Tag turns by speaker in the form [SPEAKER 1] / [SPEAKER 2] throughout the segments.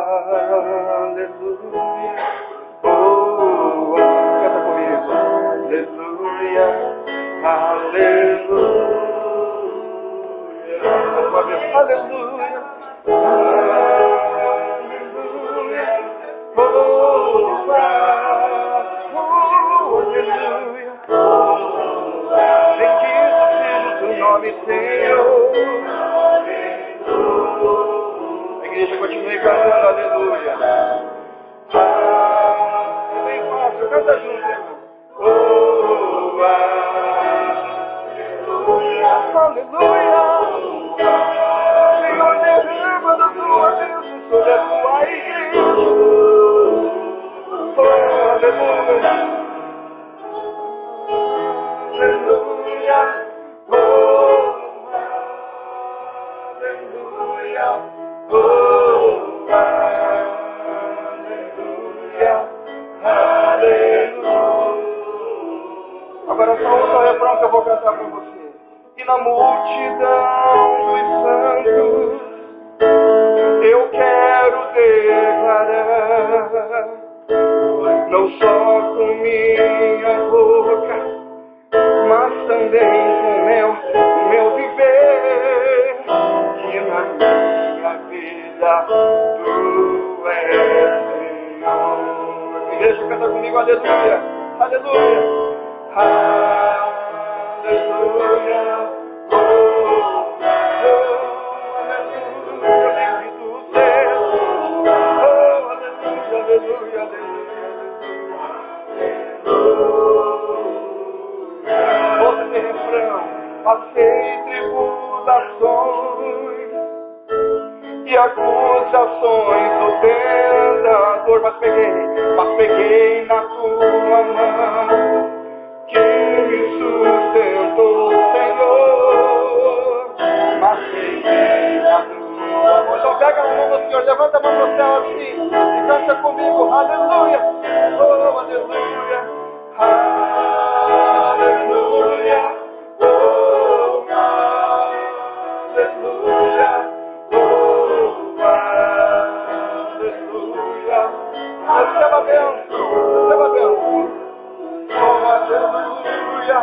[SPEAKER 1] aleluia. Oh, canta comigo. Aleluia, aleluia. Mais uma vez, aleluia, aleluia. Oh, aleluia. Bendito seja o teu nome, Senhor. A igreja continue cantando, aleluia. É bem fácil, canta junto, irmão. Oh, aleluia, aleluia. Senhor, derrama da tua bênção sobre a tua igreja. Oh, aleluia. Aleluia. Oh, aleluia. Oh, aleluia. Aleluia. Agora só outra refrão que eu vou cantar para você. E na multidão dos santos eu quero declarar, não só com minha boca, mas também com meu viver, que na minha vida tu és Senhor. Igreja, canta comigo, aleluia, aleluia, aleluia. Oh, aleluia, bendito seja. Oh, aleluia, aleluia, aleluia. Ouça esse refrão. Passei tribulações e acusações do tentador, mas peguei na tua mão, que me sustentou, Senhor. Mas peguei na tua mão. Então pega a mão do Senhor, levanta a mão no céu assim e canta comigo, aleluia, oh, aleluia, aleluia, oh, aleluia, oh, aleluia. Receba a bênção, receba a bênção. Oh, aleluia,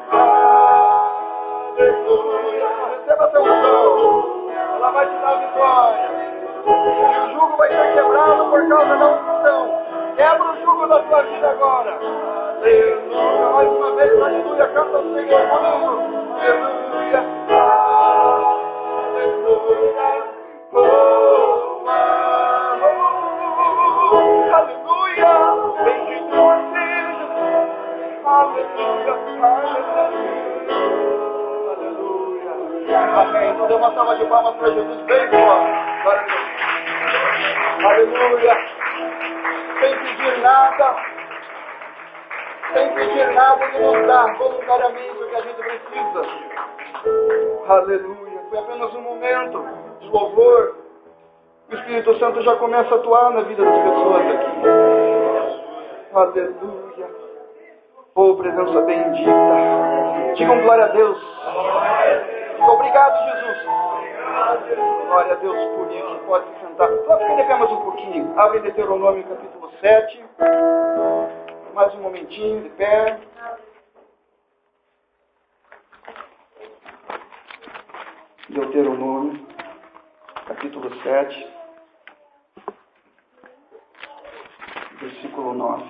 [SPEAKER 1] aleluia. Receba a unção, ela vai te dar vitória. E o jugo vai ser quebrado por causa da unção. Quebra o jugo da tua vida agora. Aleluia, mais uma vez, aleluia. Canta o Senhor comigo. Aleluia, aleluia. Oh, aleluia. Bendito seja. Aleluia, aleluia. Amém. Então dê uma salva de palmas para Jesus bem forte. Glória a Deus. Aleluia. Sem pedir nada, Ele nos dá voluntariamente o que a gente precisa. Aleluia. Foi apenas um momento de louvor. O Espírito Santo já começa a atuar na vida das pessoas aqui. Aleluia. Oh, presença bendita. Digam glória a Deus. Obrigado, Jesus. Glória a Deus por isso. Pode se sentar. Só fica de pé mais um pouquinho. Abre Deuteronômio capítulo 7. Mais um momentinho de pé. Deuteronômio capítulo 7. Versículo 9.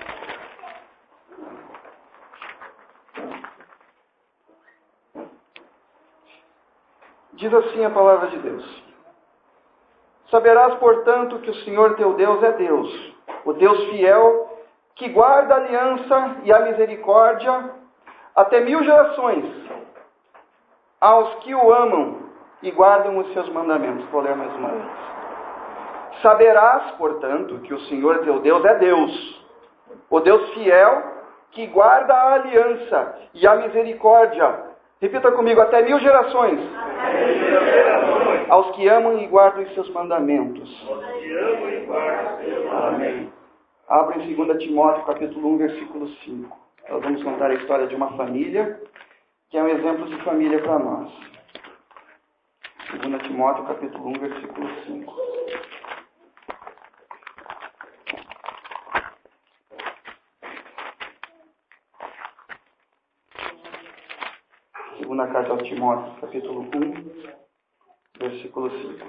[SPEAKER 1] Diz assim a palavra de Deus. Saberás, portanto, que o Senhor teu Deus é Deus, o Deus fiel, que guarda a aliança e a misericórdia até 1000 gerações, aos que o amam e guardam os seus mandamentos. Vou ler mais uma vez. Saberás, portanto, que o Senhor teu Deus é Deus, o Deus fiel, que guarda a aliança e a misericórdia. Repita comigo, até 1000 gerações. Aos que amam e guardam os seus mandamentos. Amém. Abra em 2 Timóteo, capítulo 1, versículo 5. Nós vamos contar a história de uma família, que é um exemplo de família para nós. 2 Timóteo, capítulo 1, versículo 5. Segunda carta aos Timóteos, capítulo 1, versículo 5.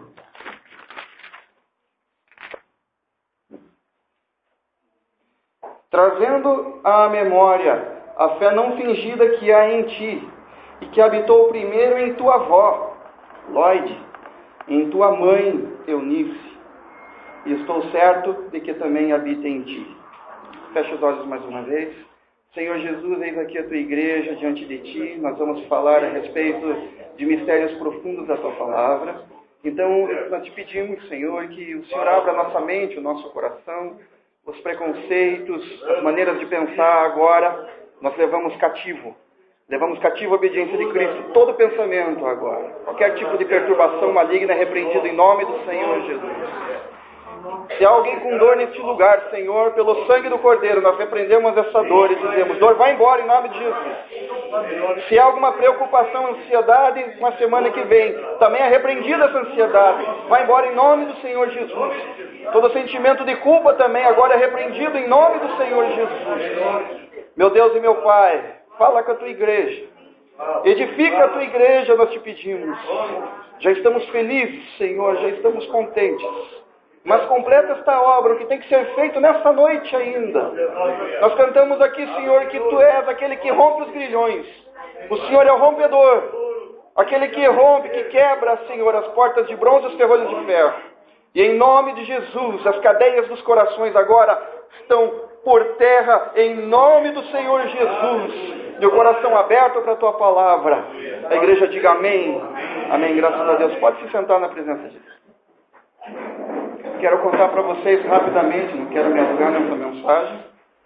[SPEAKER 1] Trazendo à memória a fé não fingida que há em ti, e que habitou primeiro em tua avó, Loide, e em tua mãe, Eunice, e estou certo de que também habita em ti. Fecha os olhos mais uma vez. Senhor Jesus, eis aqui a tua igreja diante de ti. Nós vamos falar a respeito de mistérios profundos da tua palavra. Então, nós te pedimos, Senhor, que o Senhor abra a nossa mente, o nosso coração, os preconceitos, as maneiras de pensar agora, nós levamos cativo a obediência de Cristo, todo pensamento agora. Qualquer tipo de perturbação maligna é repreendido em nome do Senhor Jesus. Se há alguém com dor neste lugar, Senhor, pelo sangue do Cordeiro, nós repreendemos essa dor e dizemos, dor, vai embora em nome de Jesus. Se há alguma preocupação, ansiedade, na semana que vem, também é repreendida essa ansiedade, vai embora em nome do Senhor Jesus. Todo sentimento de culpa também agora é repreendido em nome do Senhor Jesus. Meu Deus e meu Pai, fala com a tua igreja. Edifica a tua igreja, nós te pedimos. Já estamos felizes, Senhor, já estamos contentes. Mas completa esta obra, o que tem que ser feito nessa noite ainda. Nós cantamos aqui, Senhor, que Tu és aquele que rompe os grilhões. O Senhor é o rompedor. Aquele que rompe, que quebra, Senhor, as portas de bronze e os ferrolhos de ferro. E em nome de Jesus, as cadeias dos corações agora estão por terra, em nome do Senhor Jesus. E o coração aberto para a Tua palavra. A igreja diga amém. Amém, graças a Deus. Pode se sentar na presença de Deus. Quero contar para vocês rapidamente, não quero me alongar nessa mensagem.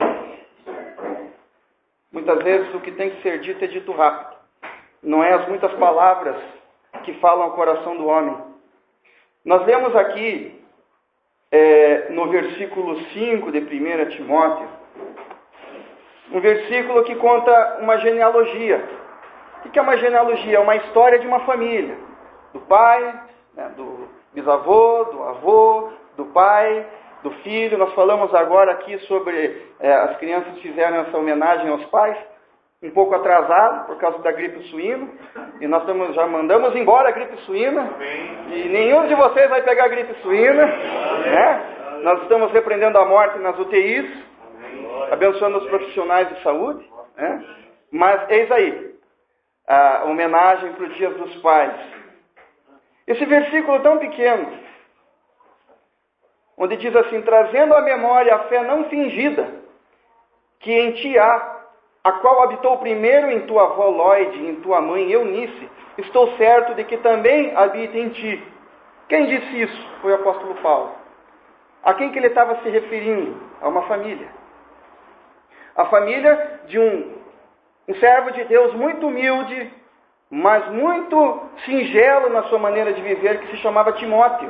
[SPEAKER 1] Muitas vezes o que tem que ser dito é dito rápido. Não é as muitas palavras que falam ao coração do homem. Nós lemos aqui, no versículo 5 de 1 Timóteo, um versículo que conta uma genealogia. O que é uma genealogia? É uma história de uma família. Do pai, do bisavô, do avô, do pai, do filho. Nós falamos agora aqui sobre as crianças fizeram essa homenagem aos pais, um pouco atrasado por causa da gripe suína, e nós já mandamos embora a gripe suína, e nenhum de vocês vai pegar a gripe suína, né? Nós estamos repreendendo a morte nas UTIs, abençoando os profissionais de saúde, né? Mas eis aí, a homenagem para o Dia dos Pais. Esse versículo tão pequeno, onde diz assim, trazendo à memória a fé não fingida, que em ti há, a qual habitou primeiro em tua avó Loide e em tua mãe Eunice, estou certo de que também habita em ti. Quem disse isso? Foi o apóstolo Paulo. A quem que ele estava se referindo? A uma família. A família de um servo de Deus muito humilde, mas muito singelo na sua maneira de viver, que se chamava Timóteo.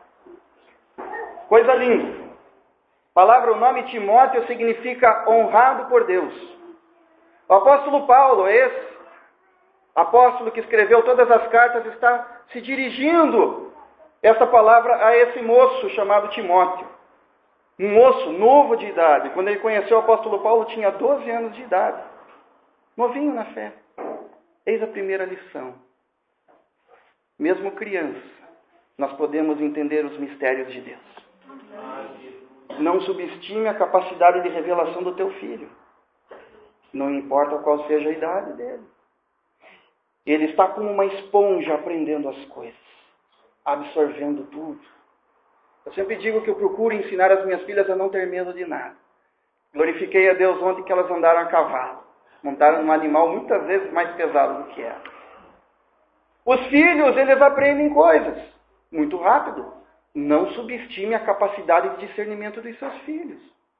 [SPEAKER 1] Coisa linda. O nome Timóteo significa honrado por Deus. O apóstolo Paulo, esse apóstolo que escreveu todas as cartas, está se dirigindo essa palavra a esse moço chamado Timóteo. Um moço novo de idade. Quando ele conheceu o apóstolo Paulo, tinha 12 anos de idade. Novinho na fé. Eis a primeira lição. Mesmo criança, nós podemos entender os mistérios de Deus. Não subestime a capacidade de revelação do teu filho. Não importa qual seja a idade dele. Ele está como uma esponja aprendendo as coisas, absorvendo tudo. Eu sempre digo que eu procuro ensinar as minhas filhas a não ter medo de nada. Glorifiquei a Deus ontem que elas andaram a cavalo. Montaram num animal muitas vezes mais pesado do que era. Os filhos, eles aprendem coisas muito rápido. Não subestime a capacidade de discernimento dos seus filhos.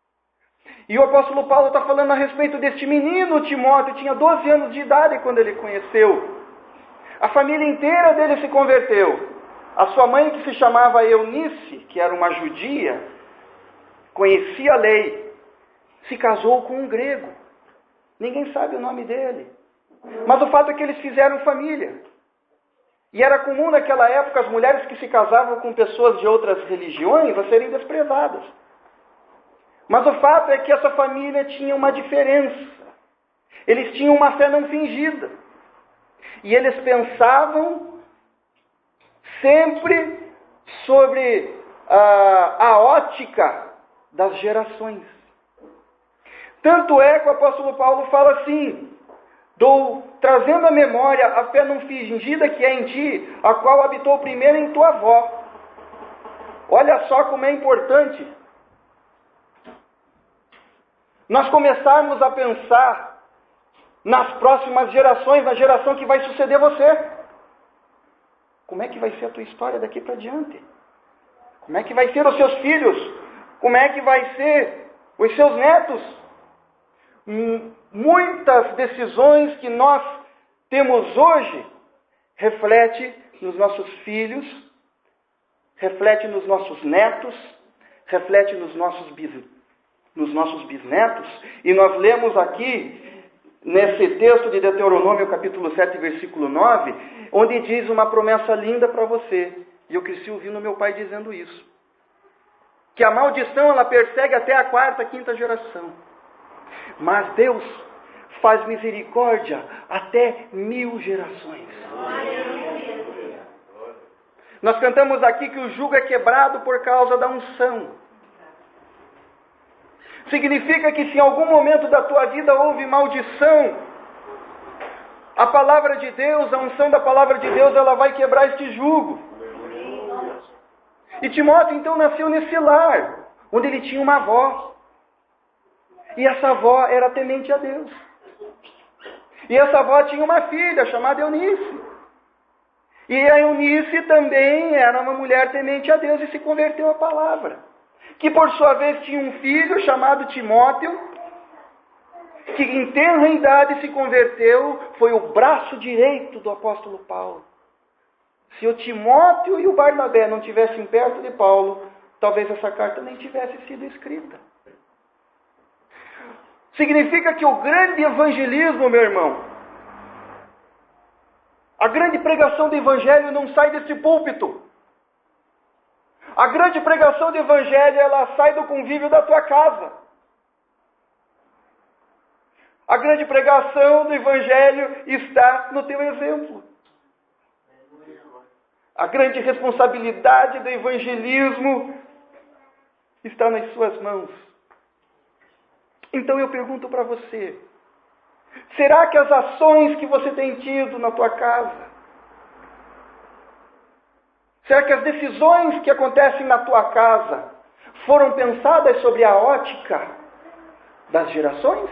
[SPEAKER 1] E o apóstolo Paulo está falando a respeito deste menino, Timóteo, tinha 12 anos de idade quando ele conheceu. A família inteira dele se converteu. A sua mãe, que se chamava Eunice, que era uma judia, conhecia a lei, se casou com um grego. Ninguém sabe o nome dele. Mas o fato é que eles fizeram família. E era comum naquela época as mulheres que se casavam com pessoas de outras religiões a serem desprezadas. Mas o fato é que essa família tinha uma diferença. Eles tinham uma fé não fingida.
[SPEAKER 2] E eles pensavam sempre sobre a ótica das gerações. Tanto é que o apóstolo Paulo fala assim: trazendo à memória a fé não fingida que é em ti, a qual habitou primeiro em tua avó. Olha só como é importante nós começarmos a pensar nas próximas gerações, na geração que vai suceder você. Como é que vai ser a tua história daqui para diante? Como é que vai ser os seus filhos? Como é que vai ser os seus netos? Muitas decisões que nós temos hoje refletem nos nossos filhos, refletem nos nossos netos, refletem nos nossos bisnetos. E nós lemos aqui, nesse texto de Deuteronômio, capítulo 7, versículo 9, onde diz uma promessa linda para você. E eu cresci ouvindo meu pai dizendo isso. Que a maldição, ela persegue até a 4ª, 5ª geração. Mas Deus faz misericórdia até 1000 gerações. Nós cantamos aqui que o jugo é quebrado por causa da unção. Significa que se em algum momento da tua vida houve maldição, a palavra de Deus, a unção da palavra de Deus, ela vai quebrar este jugo. E Timóteo então nasceu nesse lar, onde ele tinha uma avó. E essa avó era temente a Deus. E essa avó tinha uma filha chamada Eunice. E a Eunice também era uma mulher temente a Deus e se converteu à palavra. Que por sua vez tinha um filho chamado Timóteo, que em tenra idade se converteu, foi o braço direito do apóstolo Paulo. Se o Timóteo e o Barnabé não tivessem perto de Paulo, talvez essa carta nem tivesse sido escrita. Significa que o grande evangelismo, meu irmão, a grande pregação do evangelho não sai desse púlpito. A grande pregação do evangelho, ela sai do convívio da tua casa. A grande pregação do evangelho está no teu exemplo. A grande responsabilidade do evangelismo está nas suas mãos. Então eu pergunto para você, será que as ações que você tem tido na tua casa, será que as decisões que acontecem na tua casa foram pensadas sobre a ótica das gerações?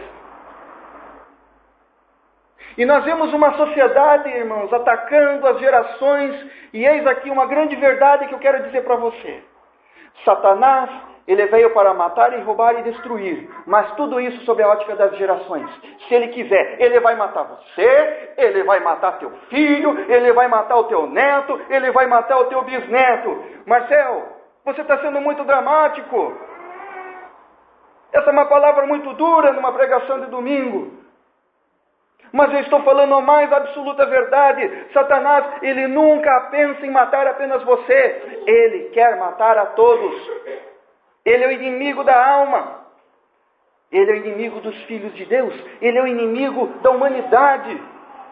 [SPEAKER 2] E nós vemos uma sociedade, irmãos, atacando as gerações, e eis aqui uma grande verdade que eu quero dizer para você. Satanás, ele veio para matar e roubar e destruir, mas tudo isso sob a ótica das gerações. Se ele quiser, ele vai matar você, ele vai matar teu filho, ele vai matar o teu neto, ele vai matar o teu bisneto. Marcel, você está sendo muito dramático. Essa é uma palavra muito dura numa pregação de domingo. Mas eu estou falando a mais absoluta verdade. Satanás, ele nunca pensa em matar apenas você. Ele quer matar a todos. Ele é o inimigo da alma. Ele é o inimigo dos filhos de Deus. Ele é o inimigo da humanidade.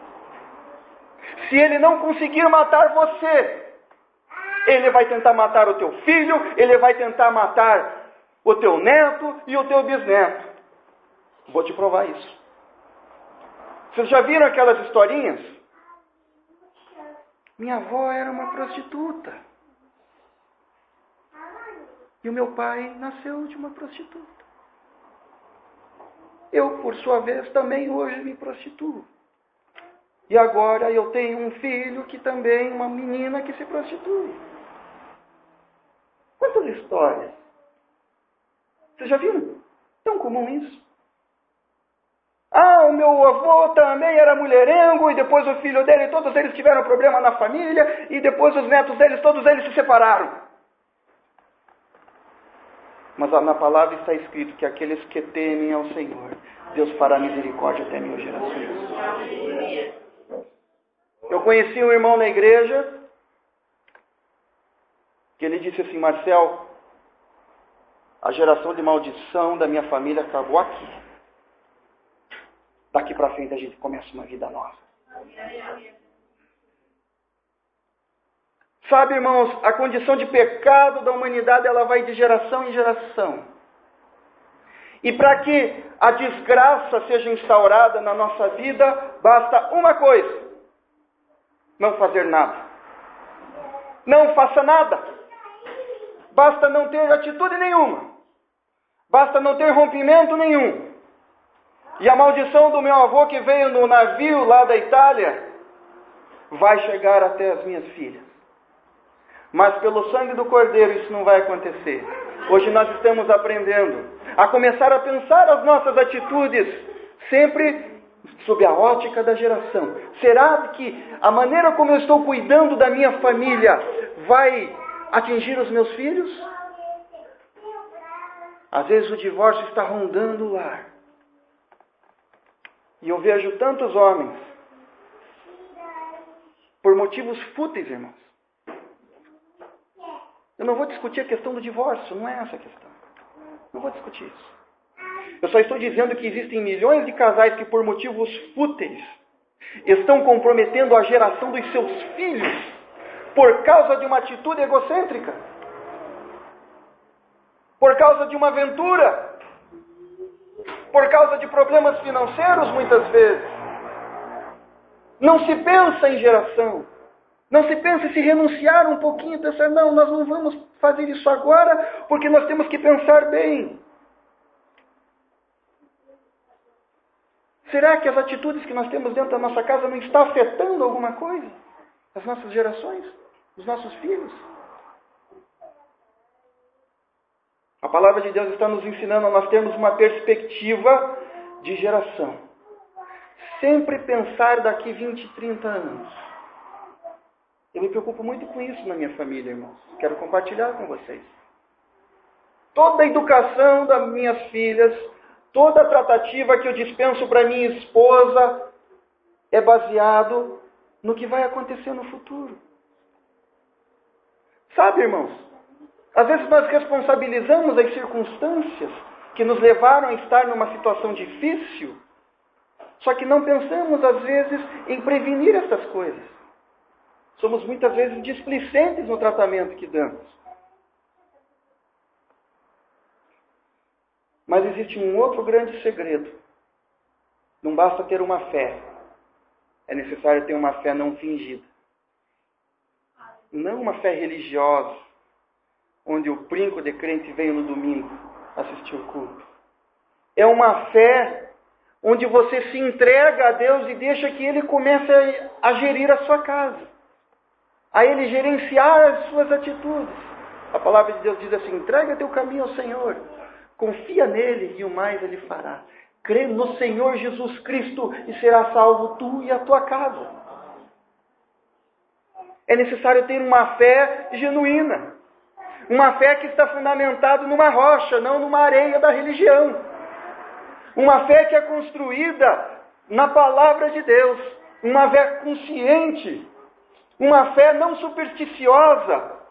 [SPEAKER 2] Se ele não conseguir matar você, ele vai tentar matar o teu filho, ele vai tentar matar o teu neto e o teu bisneto. Vou te provar isso. Vocês já viram aquelas historinhas? Minha avó era uma prostituta. E o meu pai nasceu de uma prostituta. Eu, por sua vez, também hoje me prostituo. E agora eu tenho um filho que também, uma menina que se prostitui. Quantas histórias? Vocês já viram? Tão comum isso. Ah, o meu avô também era mulherengo, e depois o filho dele, todos eles tiveram problema na família, e depois os netos deles, todos eles se separaram. Mas na palavra está escrito que aqueles que temem ao Senhor, Deus fará misericórdia até 1000 gerações. Eu conheci um irmão na igreja, que ele disse assim: Marcel, a geração de maldição da minha família acabou aqui. Daqui para frente a gente começa uma vida nova. Sabe, irmãos, a condição de pecado da humanidade, ela vai de geração em geração. E para que a desgraça seja instaurada na nossa vida, basta uma coisa: não fazer nada. Não faça nada. Basta não ter atitude nenhuma. Basta não ter rompimento nenhum. E a maldição do meu avô que veio no navio lá da Itália vai chegar até as minhas filhas. Mas pelo sangue do Cordeiro isso não vai acontecer. Hoje nós estamos aprendendo a começar a pensar as nossas atitudes sempre sob a ótica da geração. Será que a maneira como eu estou cuidando da minha família vai atingir os meus filhos? Às vezes o divórcio está rondando o lar. E eu vejo tantos homens, por motivos fúteis, irmãos. Eu não vou discutir a questão do divórcio, não é essa a questão. Não vou discutir isso. Eu só estou dizendo que existem milhões de casais que por motivos fúteis estão comprometendo a geração dos seus filhos por causa de uma atitude egocêntrica. Por causa de uma aventura. Por causa de problemas financeiros, muitas vezes. Não se pensa em geração. Não se pensa em se renunciar um pouquinho, pensar, não, nós não vamos fazer isso agora, porque nós temos que pensar bem. Será que as atitudes que nós temos dentro da nossa casa não estão afetando alguma coisa? As nossas gerações? Os nossos filhos? A palavra de Deus está nos ensinando a nós termos uma perspectiva de geração. Sempre pensar daqui 20, 30 anos. Eu me preocupo muito com isso na minha família, irmãos. Quero compartilhar com vocês. Toda a educação das minhas filhas, toda a tratativa que eu dispenso para minha esposa é baseado no que vai acontecer no futuro. Sabe, irmãos, às vezes nós responsabilizamos as circunstâncias que nos levaram a estar numa situação difícil, só que não pensamos, às vezes, em prevenir essas coisas. Somos muitas vezes displicentes no tratamento que damos. Mas existe um outro grande segredo. Não basta ter uma fé. É necessário ter uma fé não fingida. Não uma fé religiosa, onde o brinco de crente veio no domingo assistir o culto. É uma fé onde você se entrega a Deus e deixa que Ele comece a gerir a sua casa. A Ele gerenciar as suas atitudes. A palavra de Deus diz assim: entrega teu caminho ao Senhor, confia nele e o mais Ele fará. Crê no Senhor Jesus Cristo e será salvo tu e a tua casa. É necessário ter uma fé genuína. Uma fé que está fundamentada numa rocha, não numa areia da religião. Uma fé que é construída na palavra de Deus. Uma fé consciente. Uma fé não supersticiosa.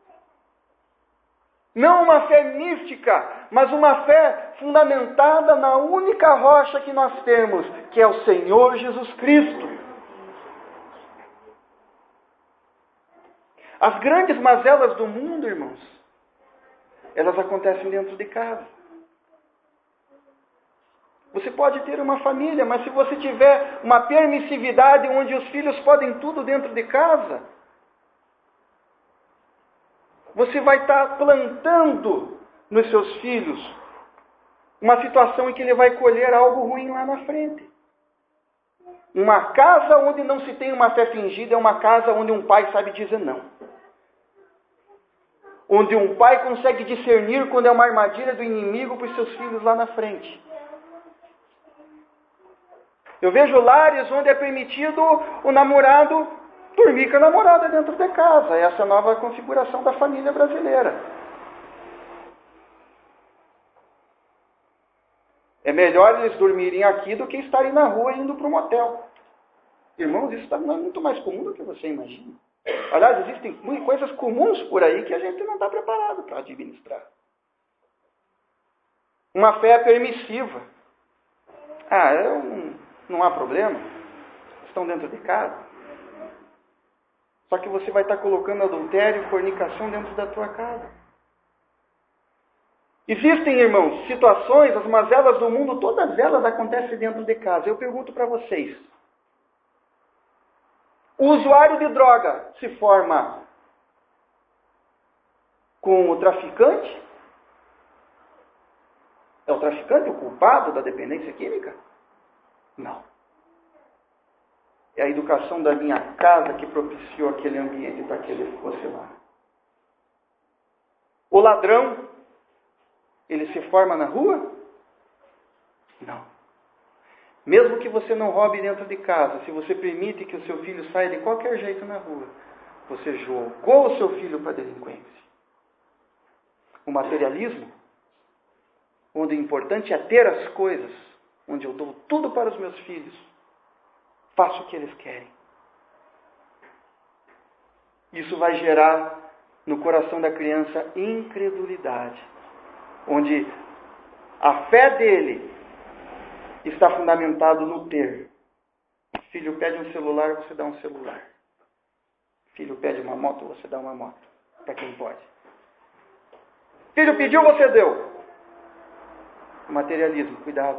[SPEAKER 2] Não uma fé mística, mas uma fé fundamentada na única rocha que nós temos, que é o Senhor Jesus Cristo. As grandes mazelas do mundo, irmãos, elas acontecem dentro de casa. Você pode ter uma família, mas se você tiver uma permissividade onde os filhos podem tudo dentro de casa, você vai estar plantando nos seus filhos uma situação em que ele vai colher algo ruim lá na frente. Uma casa onde não se tem uma fé fingida é uma casa onde um pai sabe dizer não. Onde um pai consegue discernir quando é uma armadilha do inimigo para os seus filhos lá na frente. Eu vejo lares onde é permitido o namorado dormir com a namorada dentro de casa. Essa é a nova configuração da família brasileira. É melhor eles dormirem aqui do que estarem na rua indo para um motel. Irmãos, isso não é muito mais comum do que você imagina. Aliás, existem coisas comuns por aí que a gente não está preparado para administrar. Uma fé permissiva. Não há problema. Estão dentro de casa. Só que você vai estar colocando adultério e fornicação dentro da tua casa. Existem, irmãos, situações, as mazelas do mundo, todas elas acontecem dentro de casa. Eu pergunto para vocês. O usuário de droga se forma com o traficante? É o traficante o culpado da dependência química? Não. É a educação da minha casa que propiciou aquele ambiente para que ele fosse lá. O ladrão, ele se forma na rua? Não. Mesmo que você não roube dentro de casa, se você permite que o seu filho saia de qualquer jeito na rua, você jogou o seu filho para a delinquência. O materialismo, onde o importante é ter as coisas, onde eu dou tudo para os meus filhos, faço o que eles querem. Isso vai gerar no coração da criança incredulidade, onde a fé dele está fundamentado no ter. O filho pede um celular, você dá um celular. O filho pede uma moto, você dá uma moto. Para quem pode. O filho pediu, você deu. O materialismo, cuidado.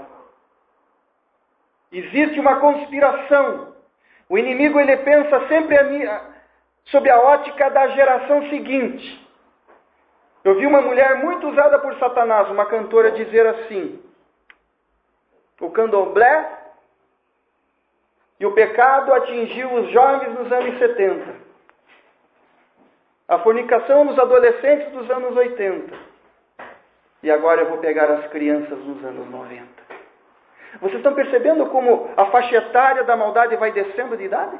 [SPEAKER 2] Existe uma conspiração. O inimigo, ele pensa sempre sob a ótica da geração seguinte. Eu vi uma mulher muito usada por Satanás, uma cantora, dizer assim: o candomblé e o pecado atingiu os jovens nos anos 70. A fornicação nos adolescentes dos anos 80. E agora eu vou pegar as crianças nos anos 90. Vocês estão percebendo como a faixa etária da maldade vai descendo de idade?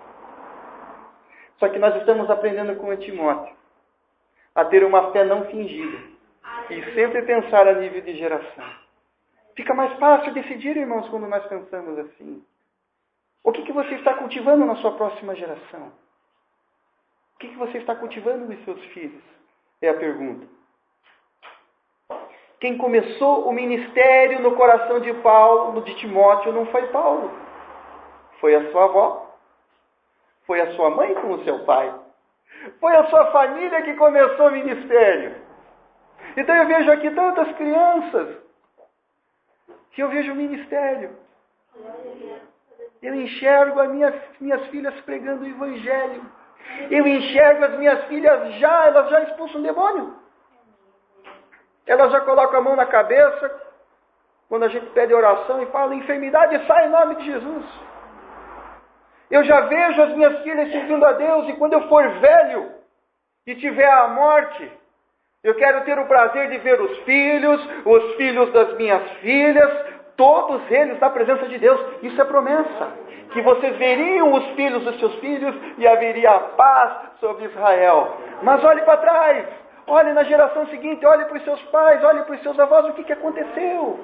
[SPEAKER 2] Só que nós estamos aprendendo com o Timóteo a ter uma fé não fingida e sempre pensar a nível de geração. Fica mais fácil decidir, irmãos, quando nós pensamos assim. O que você está cultivando na sua próxima geração? O que você está cultivando nos seus filhos? É a pergunta. Quem começou o ministério no coração de Paulo, de Timóteo, não foi Paulo. Foi a sua avó. Foi a sua mãe com o seu pai. Foi a sua família que começou o ministério. Então eu vejo aqui tantas crianças que eu vejo o ministério. Eu enxergo as minhas filhas pregando o evangelho. Eu enxergo as minhas filhas elas já expulsam o demônio. Elas já colocam a mão na cabeça, quando a gente pede oração e fala, enfermidade sai em nome de Jesus. Eu já vejo as minhas filhas servindo a Deus, e quando eu for velho e tiver a morte, eu quero ter o prazer de ver os filhos das minhas filhas, todos eles na presença de Deus. Isso é promessa. Que vocês veriam os filhos dos seus filhos e haveria a paz sobre Israel. Mas olhe para trás. Olhe na geração seguinte, olhe para os seus pais, olhe para os seus avós, o que aconteceu?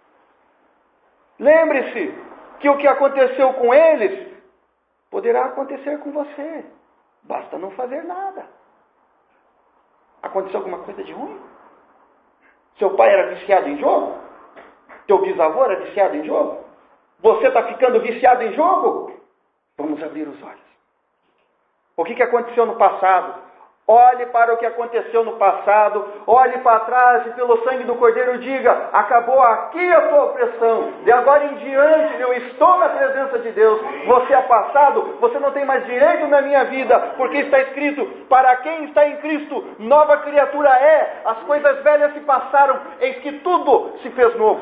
[SPEAKER 2] Lembre-se que o que aconteceu com eles poderá acontecer com você. Basta não fazer nada. Aconteceu alguma coisa de ruim? Seu pai era viciado em jogo? Teu bisavô era viciado em jogo? Você está ficando viciado em jogo? Vamos abrir os olhos. O que aconteceu no passado? Olhe para o que aconteceu no passado, olhe para trás e pelo sangue do Cordeiro diga, acabou aqui a tua opressão, de agora em diante eu estou na presença de Deus, você é passado, você não tem mais direito na minha vida, porque está escrito, para quem está em Cristo, nova criatura é, as coisas velhas se passaram, eis que tudo se fez novo.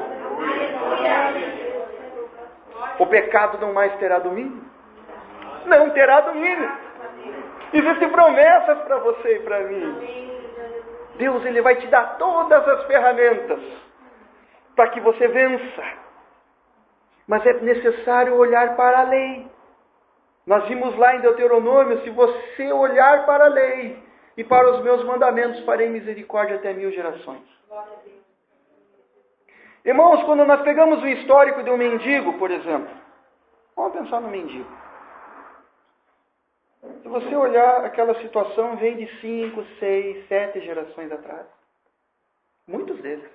[SPEAKER 2] O pecado não mais terá domínio? Não terá domínio. Existem promessas para você e para mim. Deus, Ele vai te dar todas as ferramentas para que você vença. Mas é necessário olhar para a lei. Nós vimos lá em Deuteronômio, se você olhar para a lei e para os meus mandamentos, farei misericórdia até 1000 gerações. Irmãos, quando nós pegamos o histórico de um mendigo, por exemplo, vamos pensar no mendigo. Se você olhar aquela situação, vem de 5, 6, 7 gerações atrás. Muitos deles.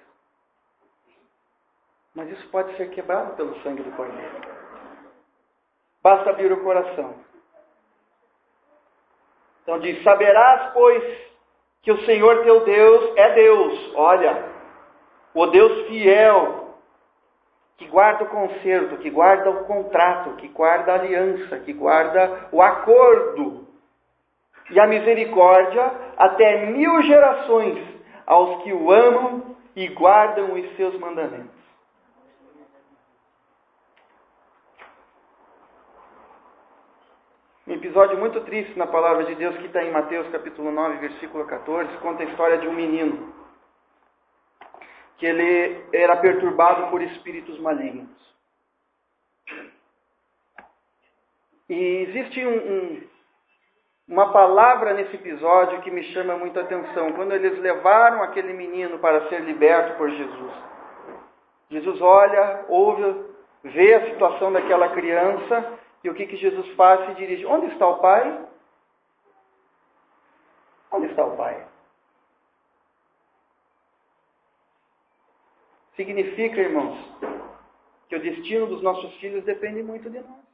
[SPEAKER 2] Mas isso pode ser quebrado pelo sangue do Cordeiro. Basta abrir o coração. Então diz, saberás, pois, que o Senhor teu Deus é Deus. Olha, o Deus fiel, que guarda o concerto, que guarda o contrato, que guarda a aliança, que guarda o acordo. E a misericórdia até 1000 gerações aos que o amam e guardam os seus mandamentos. Um episódio muito triste na palavra de Deus que está em Mateus capítulo 9, versículo 14, conta a história de um menino que ele era perturbado por espíritos malignos. E existe uma palavra nesse episódio que me chama muito a atenção. Quando eles levaram aquele menino para ser liberto por Jesus. Jesus olha, ouve, vê a situação daquela criança e o que Jesus faz? Se dirige. Onde está o pai? Onde está o pai? Significa, irmãos, que o destino dos nossos filhos depende muito de nós.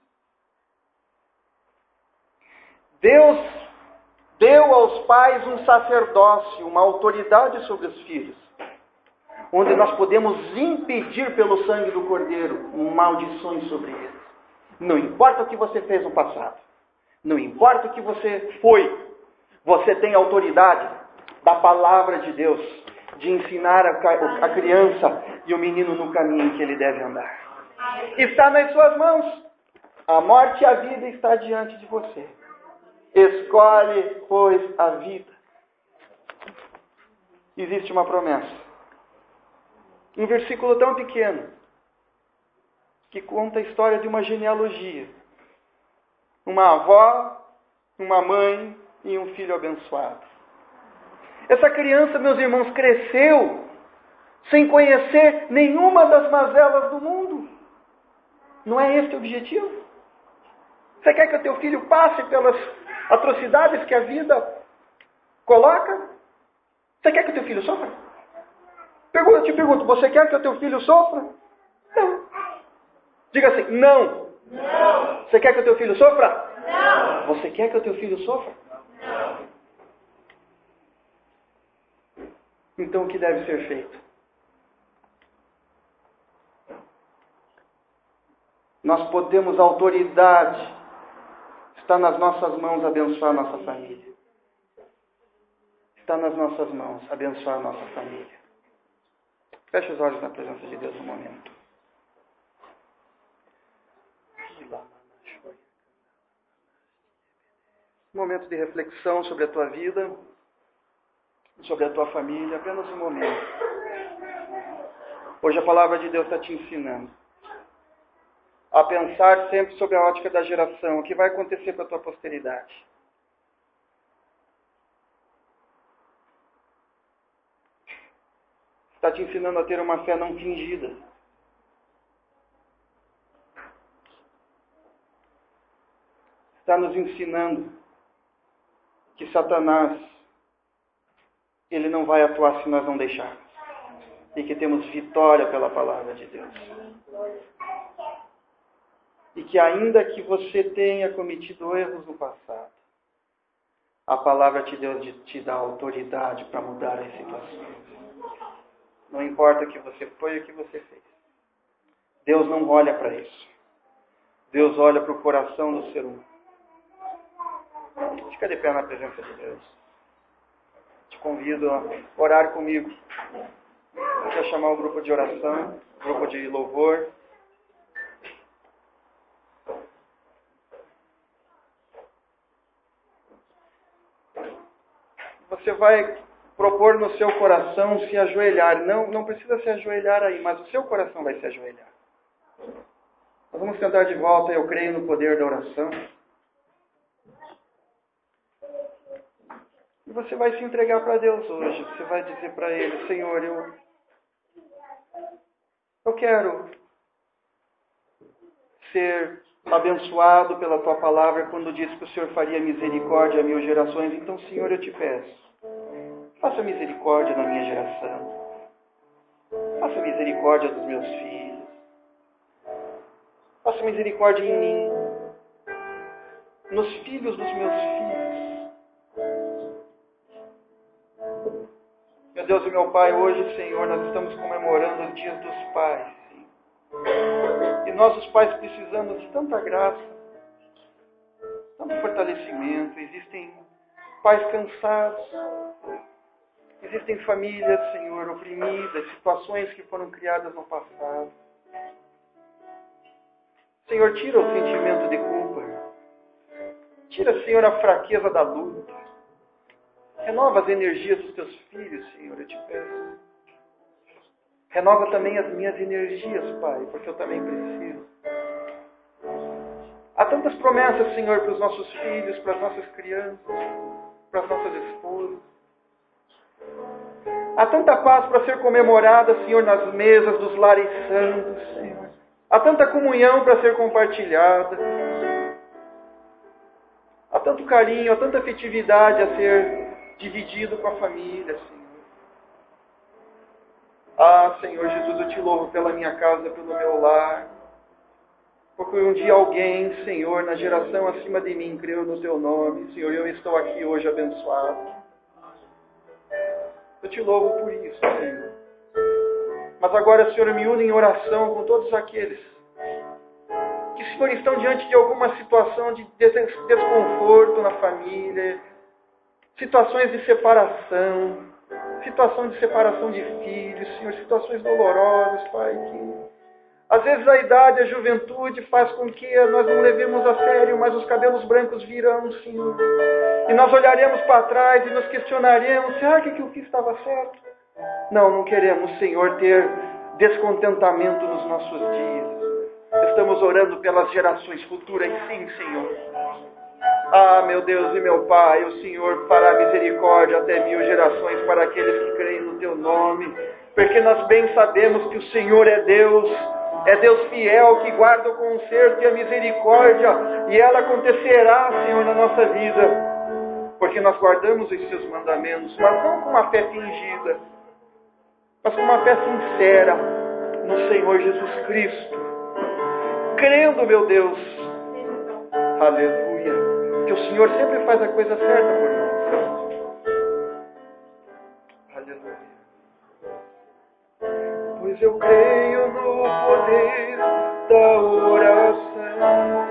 [SPEAKER 2] Deus deu aos pais um sacerdócio, uma autoridade sobre os filhos, onde nós podemos impedir pelo sangue do Cordeiro maldições sobre eles. Não importa o que você fez no passado, não importa o que você foi, você tem autoridade da palavra de Deus, de ensinar a criança e o menino no caminho que ele deve andar. Está nas suas mãos. A morte e a vida está diante de você. Escolhe, pois, a vida. Existe uma promessa. Um versículo tão pequeno, que conta a história de uma genealogia. Uma avó, uma mãe e um filho abençoado. Essa criança, meus irmãos, cresceu sem conhecer nenhuma das mazelas do mundo. Não é esse o objetivo? Você quer que o teu filho passe pelas atrocidades que a vida coloca? Você quer que o teu filho sofra? Eu te pergunto, você quer que o teu filho sofra? Não. Diga assim, não. Não. Você quer que o teu filho sofra? Não. Você quer que o teu filho sofra? Não. Então o que deve ser feito? Nós podemos, a autoridade está nas nossas mãos abençoar a nossa família. Está nas nossas mãos abençoar a nossa família. Feche os olhos na presença de Deus um momento. Momento de reflexão sobre a tua vida, sobre a tua família, apenas um momento. Hoje a palavra de Deus está te ensinando a pensar sempre sobre a ótica da geração, o que vai acontecer com a tua posteridade. Está te ensinando a ter uma fé não fingida. Está nos ensinando que Satanás, ele não vai atuar se nós não deixarmos. E que temos vitória pela palavra de Deus. E que ainda que você tenha cometido erros no passado, a palavra de Deus te dá autoridade para mudar as situações. Não importa o que você foi e o que você fez. Deus não olha para isso. Deus olha para o coração do ser humano. Fica de pé na presença de Deus. Te convido a orar comigo. Eu quero chamar o grupo de oração, o grupo de louvor. Você vai propor no seu coração se ajoelhar. Não precisa se ajoelhar aí, mas o seu coração vai se ajoelhar. Nós vamos cantar de volta, eu creio no poder da oração. E você vai se entregar para Deus hoje. Você vai dizer para Ele, Senhor, eu quero ser abençoado pela Tua palavra quando diz que o Senhor faria misericórdia a 1000 gerações. Então, Senhor, eu te peço, faça misericórdia na minha geração. Faça misericórdia dos meus filhos. Faça misericórdia em mim. Nos filhos dos meus filhos. Meu Deus e meu Pai, hoje, Senhor, nós estamos comemorando os dias dos pais. E nós, os pais, precisamos de tanta graça, tanto fortalecimento. Existem pais cansados, existem famílias, Senhor, oprimidas, situações que foram criadas no passado. Senhor, tira o sentimento de culpa. Tira, Senhor, a fraqueza da luta. Renova as energias dos teus filhos, Senhor, eu te peço. Renova também as minhas energias, Pai, porque eu também preciso. Há tantas promessas, Senhor, para os nossos filhos, para as nossas crianças, para as nossas esposas. Há tanta paz para ser comemorada, Senhor, nas mesas dos lares santos, Senhor. Há tanta comunhão para ser compartilhada. Há tanto carinho, há tanta afetividade a ser dividido com a família, Senhor. Ah, Senhor Jesus, eu te louvo pela minha casa, pelo meu lar. Porque um dia alguém, Senhor, na geração acima de mim, creu no teu nome. Senhor, eu estou aqui hoje abençoado. Eu te louvo por isso, Senhor. Mas agora, Senhor, eu me uno em oração com todos aqueles que, Senhor, estão diante de alguma situação de desconforto na família, situações de separação, situação de separação de filhos, Senhor, situações dolorosas, Pai, que às vezes a idade, a juventude faz com que nós não levemos a sério, mas os cabelos brancos virão, Senhor. E nós olharemos para trás e nos questionaremos, será que o que estava certo? Não queremos, Senhor, ter descontentamento nos nossos dias. Estamos orando pelas gerações futuras, sim, Senhor. Ah, meu Deus e meu Pai, o Senhor fará misericórdia até 1000 gerações para aqueles que creem no Teu nome, porque nós bem sabemos que o Senhor é Deus fiel, que guarda o conserto e a misericórdia, e ela acontecerá, Senhor, na nossa vida, porque nós guardamos os Seus mandamentos, mas não com uma fé fingida, mas com uma fé sincera no Senhor Jesus Cristo, crendo, meu Deus, aleluia, que o Senhor sempre faz a coisa certa por nós. Aleluia. Pois eu creio no poder da oração.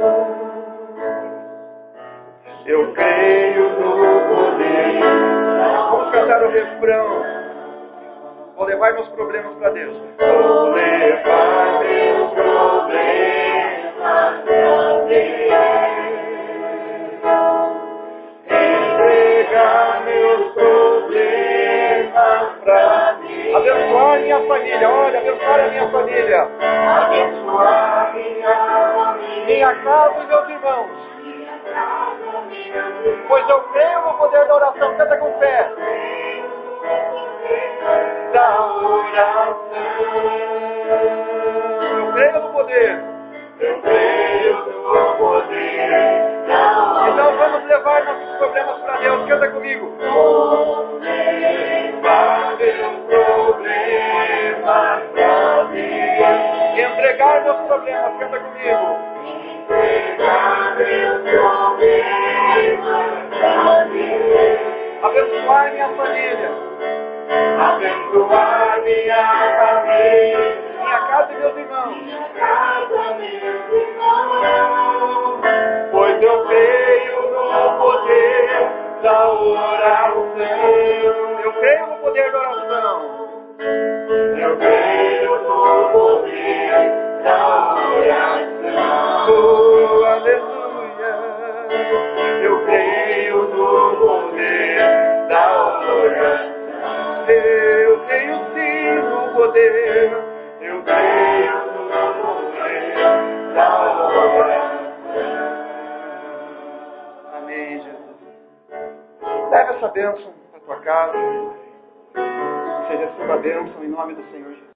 [SPEAKER 2] Eu creio no poder. Vamos cantar o refrão. Vou levar meus problemas para Deus. Vou levar meus problemas para Deus. Entregar meus problemas para Deus. Abençoar minha família. Olha, abençoar a minha família. Abençoar minha casa e meus irmãos. Pois eu creio no poder da oração. Canta com fé. Da oração. Eu creio no poder. Eu creio no poder. Então vamos levar nossos problemas para Deus. Canta comigo. Vou levar meus problemas para Deus. Entregar meus problemas. Canta comigo. Entregar meus problemas para Deus. Abençoar minha família. Abençoar minha família. Minha casa e meus irmãos. Minha casa, meus irmãos. Pois eu creio no poder da oração. Eu creio no poder da oração. Eu creio no poder da oração. Oh, aleluia. Eu creio no poder da oração. Eu creio sim no poder. Eu creio no poder da oração. Amém, Jesus. Leve essa bênção para a tua casa. Você receba a bênção em nome do Senhor Jesus.